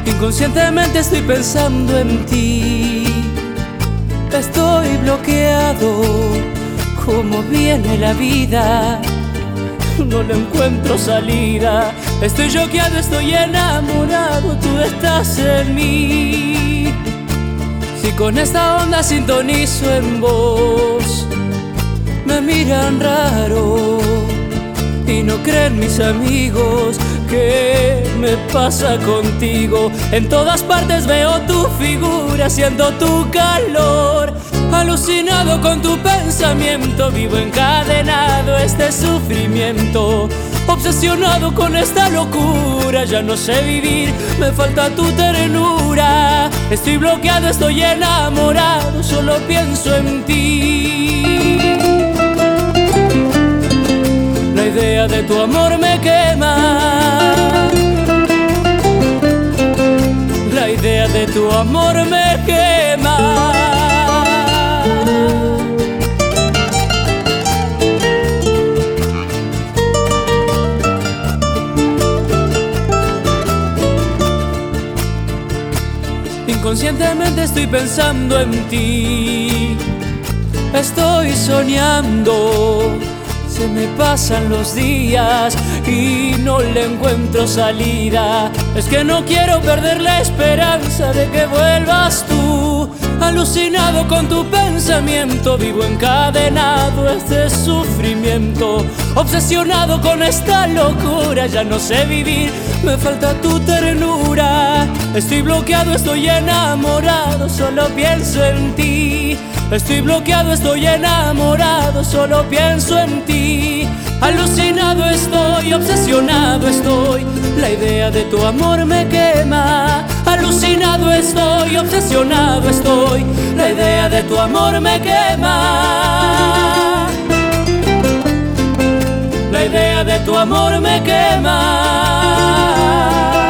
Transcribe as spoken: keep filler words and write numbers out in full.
Inconscientemente estoy pensando en ti. Estoy bloqueado, como viene la vida, no le encuentro salida. Estoy choqueado, estoy enamorado, tú estás en mí. Si con esta onda sintonizo en vos, me miran raro y no creen mis amigos. ¿Qué me pasa contigo? En todas partes veo tu figura, siento tu calor. Alucinado con tu pensamiento, vivo encadenado a este sufrimiento. Obsesionado con esta locura, ya no sé vivir, me falta tu ternura. Estoy bloqueado, estoy enamorado, solo pienso en ti. La idea de tu amor me quema. La idea de tu amor me quema. Inconscientemente estoy pensando en ti. Estoy soñando. Se me pasan los días y no le encuentro salida. Es que no quiero perder la esperanza de que vuelvas tú. Alucinado con tu pensamiento, vivo encadenado a este sufrimiento. Obsesionado con esta locura, ya no sé vivir, me falta tu ternura. Estoy bloqueado, estoy enamorado, solo pienso en ti. Estoy bloqueado, estoy enamorado, solo pienso en ti. Alucinado estoy, obsesionado estoy, la idea de tu amor me quema. Alucinado estoy, obsesionado estoy, la idea de tu amor me quema. La idea de tu amor me quema.